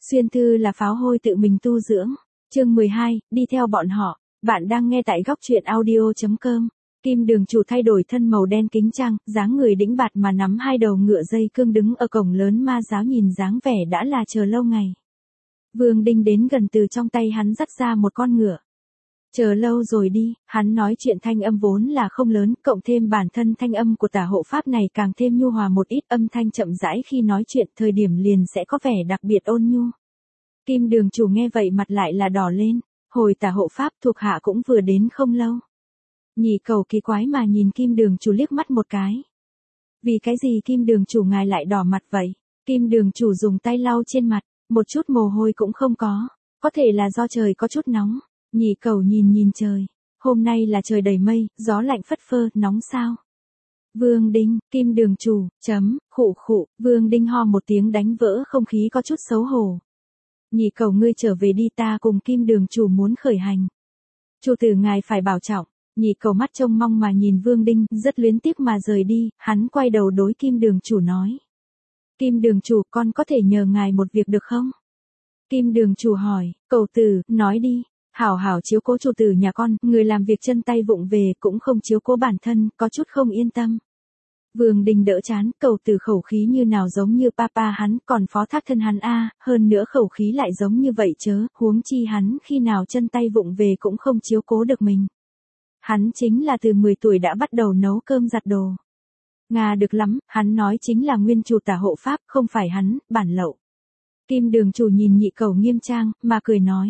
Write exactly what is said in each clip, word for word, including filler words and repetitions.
Xuyên thư là pháo hôi tự mình tu dưỡng. Chương mười hai, đi theo bọn họ. Bạn đang nghe tại góc truyện audio chấm com. Kim Đường Chủ thay đổi thân màu đen kính trăng, dáng người đĩnh bạt mà nắm hai đầu ngựa dây cương đứng ở cổng lớn ma giáo, nhìn dáng vẻ đã là chờ lâu ngày. Vương Đinh đến gần, từ trong tay hắn dắt ra một con ngựa. Chờ lâu rồi đi, hắn nói chuyện thanh âm vốn là không lớn, cộng thêm bản thân thanh âm của tả hộ pháp này càng thêm nhu hòa một ít, âm thanh chậm rãi khi nói chuyện thời điểm liền sẽ có vẻ đặc biệt ôn nhu. Kim Đường Chủ nghe vậy mặt lại là đỏ lên, hồi tả hộ pháp thuộc hạ cũng vừa đến không lâu. Nhị Cầu kỳ quái mà nhìn Kim Đường Chủ liếc mắt một cái. Vì cái gì Kim Đường Chủ ngài lại đỏ mặt vậy? Kim Đường Chủ dùng tay lau trên mặt, một chút mồ hôi cũng không có, có thể là do trời có chút nóng. Nhị Cầu nhìn nhìn trời, hôm nay là trời đầy mây, gió lạnh phất phơ, nóng sao? Vương Đinh, Kim Đường Chủ, chấm, khụ khụ, Vương Đinh ho một tiếng đánh vỡ không khí có chút xấu hổ. Nhị Cầu ngươi trở về đi, ta cùng Kim Đường Chủ muốn khởi hành. Chủ tử ngài phải bảo trọng. Nhị Cầu mắt trông mong mà nhìn Vương Đinh, rất luyến tiếc mà rời đi, hắn quay đầu đối Kim Đường Chủ nói. Kim Đường Chủ, con có thể nhờ ngài một việc được không? Kim Đường Chủ hỏi, Cầu tử, nói đi. Hảo hảo chiếu cố chủ tử nhà con, người làm việc chân tay vụng về cũng không chiếu cố bản thân, có chút không yên tâm. Vương Đinh đỡ chán, Cầu tử khẩu khí như nào giống như papa hắn, còn phó thác thân hắn a, hơn nữa khẩu khí lại giống như vậy chớ, huống chi hắn khi nào chân tay vụng về cũng không chiếu cố được mình. Hắn chính là từ mười tuổi đã bắt đầu nấu cơm giặt đồ. Nga được lắm, hắn nói chính là nguyên chủ tả hộ pháp, không phải hắn, bản lậu. Kim Đường Chủ nhìn Nhị Cầu nghiêm trang, mà cười nói.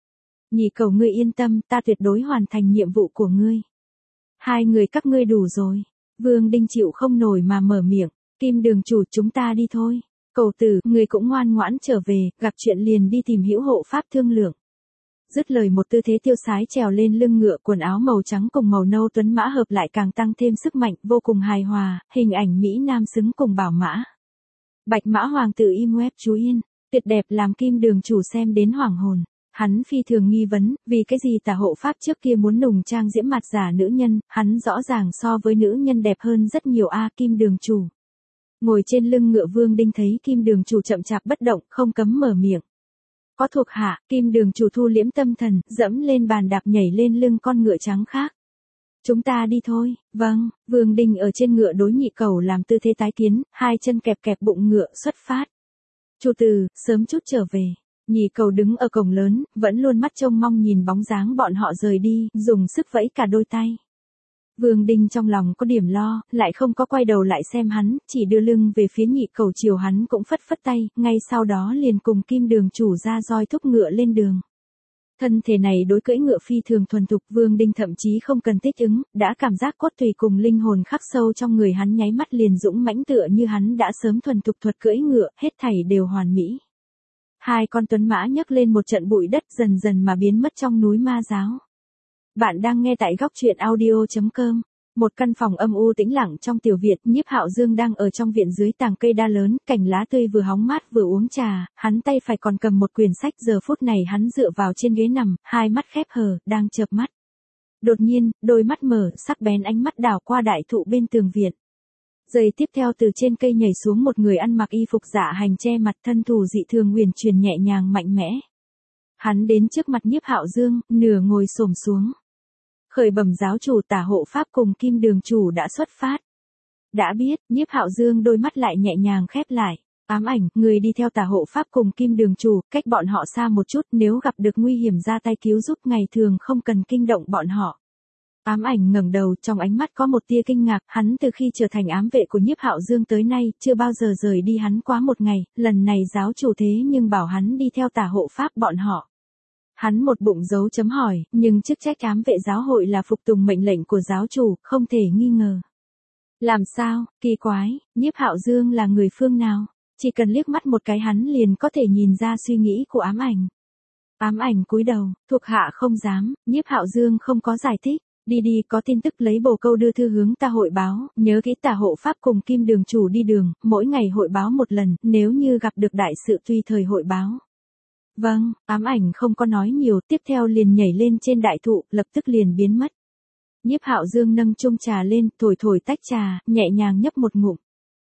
Nhị Cầu ngươi yên tâm, ta tuyệt đối hoàn thành nhiệm vụ của ngươi. Hai người các ngươi đủ rồi. Vương Đinh chịu không nổi mà mở miệng. Kim Đường Chủ, chúng ta đi thôi. Cầu tử, ngươi cũng ngoan ngoãn trở về, gặp chuyện liền đi tìm hữu hộ pháp thương lượng. Dứt lời một tư thế tiêu sái trèo lên lưng ngựa, quần áo màu trắng cùng màu nâu tuấn mã hợp lại càng tăng thêm sức mạnh, vô cùng hài hòa, hình ảnh Mỹ Nam xứng cùng bảo mã. Bạch mã hoàng tử im web chú yên, tuyệt đẹp làm Kim Đường Chủ xem đến hoảng hồn. Hắn phi thường nghi vấn, vì cái gì tả hộ pháp trước kia muốn nùng trang diễm mặt giả nữ nhân, hắn rõ ràng so với nữ nhân đẹp hơn rất nhiều a. Kim Đường Chủ. Ngồi trên lưng ngựa Vương Đinh thấy Kim Đường Chủ chậm chạp bất động, không cấm mở miệng. Có thuộc hạ, Kim Đường Chủ thu liễm tâm thần, dẫm lên bàn đạp nhảy lên lưng con ngựa trắng khác. Chúng ta đi thôi. Vâng. Vương Đinh ở trên ngựa đối Nhị Cầu làm tư thế tái kiến, hai chân kẹp kẹp bụng ngựa, xuất phát. Chủ tử, sớm chút trở về. Nhị Cầu đứng ở cổng lớn, vẫn luôn mắt trông mong nhìn bóng dáng bọn họ rời đi, dùng sức vẫy cả đôi tay. Vương Đinh trong lòng có điểm lo, lại không có quay đầu lại xem hắn, chỉ đưa lưng về phía Nhị Cầu, chiều hắn cũng phất phất tay, ngay sau đó liền cùng Kim Đường Chủ ra roi thúc ngựa lên đường. Thân thể này đối cưỡi ngựa phi thường thuần thục, Vương Đinh thậm chí không cần thích ứng, đã cảm giác cốt tùy cùng linh hồn khắc sâu trong người hắn, nháy mắt liền dũng mãnh tựa như hắn đã sớm thuần thục thuật cưỡi ngựa, hết thảy đều hoàn mỹ. Hai con tuấn mã nhấc lên một trận bụi đất, dần dần mà biến mất trong núi ma giáo. Bạn đang nghe tại góc truyện audio chấm com. Một căn phòng âm u tĩnh lặng trong tiểu viện, Nhiếp Hạo Dương đang ở trong viện dưới tàng cây đa lớn, cành lá tươi vừa hóng mát vừa uống trà, hắn tay phải còn cầm một quyển sách, giờ phút này hắn dựa vào trên ghế nằm, hai mắt khép hờ, đang chợp mắt. Đột nhiên, đôi mắt mở, sắc bén ánh mắt đảo qua đại thụ bên tường viện. Giây tiếp theo từ trên cây nhảy xuống một người ăn mặc y phục dạ hành che mặt, thân thủ dị thường huyền truyền nhẹ nhàng mạnh mẽ. Hắn đến trước mặt Nhiếp Hạo Dương, nửa ngồi xổm xuống. Khởi bẩm giáo chủ, tả hộ pháp cùng Kim Đường Chủ đã xuất phát. Đã biết. Nhiếp Hạo Dương đôi mắt lại nhẹ nhàng khép lại. Ám Ảnh, người đi theo tả hộ pháp cùng Kim Đường Chủ, cách bọn họ xa một chút, nếu gặp được nguy hiểm ra tay cứu giúp, ngày thường không cần kinh động bọn họ. Ám Ảnh ngẩng đầu, trong ánh mắt có một tia kinh ngạc, hắn từ khi trở thành ám vệ của Nhiếp Hạo Dương tới nay, chưa bao giờ rời đi hắn quá một ngày, lần này giáo chủ thế nhưng bảo hắn đi theo tả hộ pháp bọn họ. Hắn một bụng dấu chấm hỏi, nhưng chức trách ám vệ giáo hội là phục tùng mệnh lệnh của giáo chủ, không thể nghi ngờ. Làm sao, kỳ quái, Nhiếp Hạo Dương là người phương nào? Chỉ cần liếc mắt một cái hắn liền có thể nhìn ra suy nghĩ của Ám Ảnh. Ám Ảnh cúi đầu, thuộc hạ không dám. Nhiếp Hạo Dương không có giải thích. Đi đi, có tin tức lấy bồ câu đưa thư hướng ta hội báo, nhớ kỹ tả hộ pháp cùng Kim Đường Chủ đi đường, mỗi ngày hội báo một lần, nếu như gặp được đại sự tùy thời hội báo. Vâng. Ám Ảnh không có nói nhiều, tiếp theo liền nhảy lên trên đại thụ, lập tức liền biến mất. Nhiếp Hạo Dương nâng chung trà lên, thổi thổi tách trà, nhẹ nhàng nhấp một ngụm.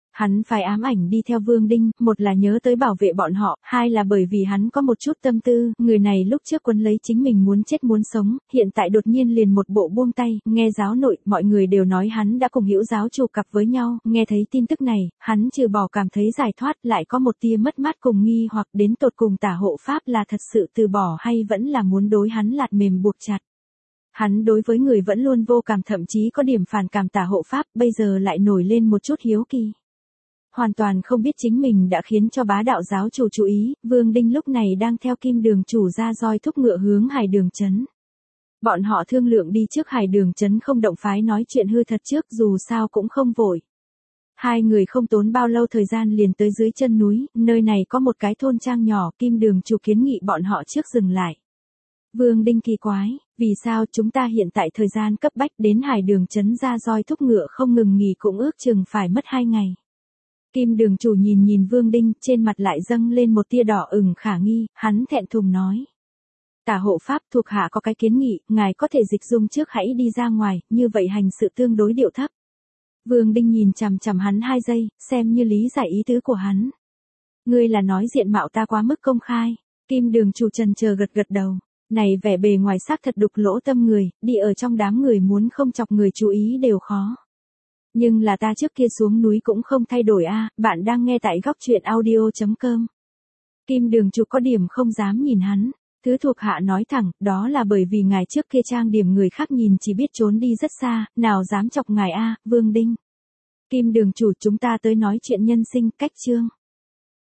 Hắn phải ám ảnh đi theo Vương Đinh, một là nhớ tới bảo vệ bọn họ, hai là bởi vì hắn có một chút tâm tư, người này lúc trước quấn lấy chính mình muốn chết muốn sống, hiện tại đột nhiên liền một bộ buông tay, nghe giáo nội, mọi người đều nói hắn đã cùng Hữu giáo chủ cặp với nhau, nghe thấy tin tức này, hắn trừ bỏ cảm thấy giải thoát, lại có một tia mất mát cùng nghi hoặc đến tột cùng tả hộ pháp là thật sự từ bỏ hay vẫn là muốn đối hắn lạt mềm buộc chặt. Hắn đối với người vẫn luôn vô cảm, thậm chí có điểm phản cảm tả hộ pháp, bây giờ lại nổi lên một chút hiếu kỳ. Hoàn toàn không biết chính mình đã khiến cho bá đạo giáo chủ chú ý, Vương Đinh lúc này đang theo Kim Đường chủ ra roi thúc ngựa hướng Hải Đường trấn. Bọn họ thương lượng đi trước Hải Đường trấn không động phái nói chuyện hư thật trước, dù sao cũng không vội. Hai người không tốn bao lâu thời gian liền tới dưới chân núi, nơi này có một cái thôn trang nhỏ, Kim Đường chủ kiến nghị bọn họ trước dừng lại. Vương Đinh kỳ quái, vì sao chúng ta hiện tại thời gian cấp bách đến Hải Đường trấn ra roi thúc ngựa không ngừng nghỉ cũng ước chừng phải mất hai ngày. Kim Đường chủ nhìn nhìn Vương Đinh, trên mặt lại dâng lên một tia đỏ ửng khả nghi, hắn thẹn thùng nói. Tả hộ pháp thuộc hạ có cái kiến nghị, ngài có thể dịch dung trước hãy đi ra ngoài, như vậy hành sự tương đối điệu thấp. Vương Đinh nhìn chằm chằm hắn hai giây, xem như lý giải ý tứ của hắn. Ngươi là nói diện mạo ta quá mức công khai. Kim Đường chủ trần chờ gật gật đầu. Này vẻ bề ngoài xác thật đục lỗ tâm người, đi ở trong đám người muốn không chọc người chú ý đều khó. Nhưng là ta trước kia xuống núi cũng không thay đổi a, à, bạn đang nghe tại góc truyện audio chấm com. Kim Đường chủ có điểm không dám nhìn hắn. Thứ thuộc hạ nói thẳng, đó là bởi vì ngài trước kia trang điểm người khác nhìn chỉ biết trốn đi rất xa, nào dám chọc ngài a, à, Vương Đinh. Kim Đường chủ chúng ta tới nói chuyện nhân sinh, cách chương.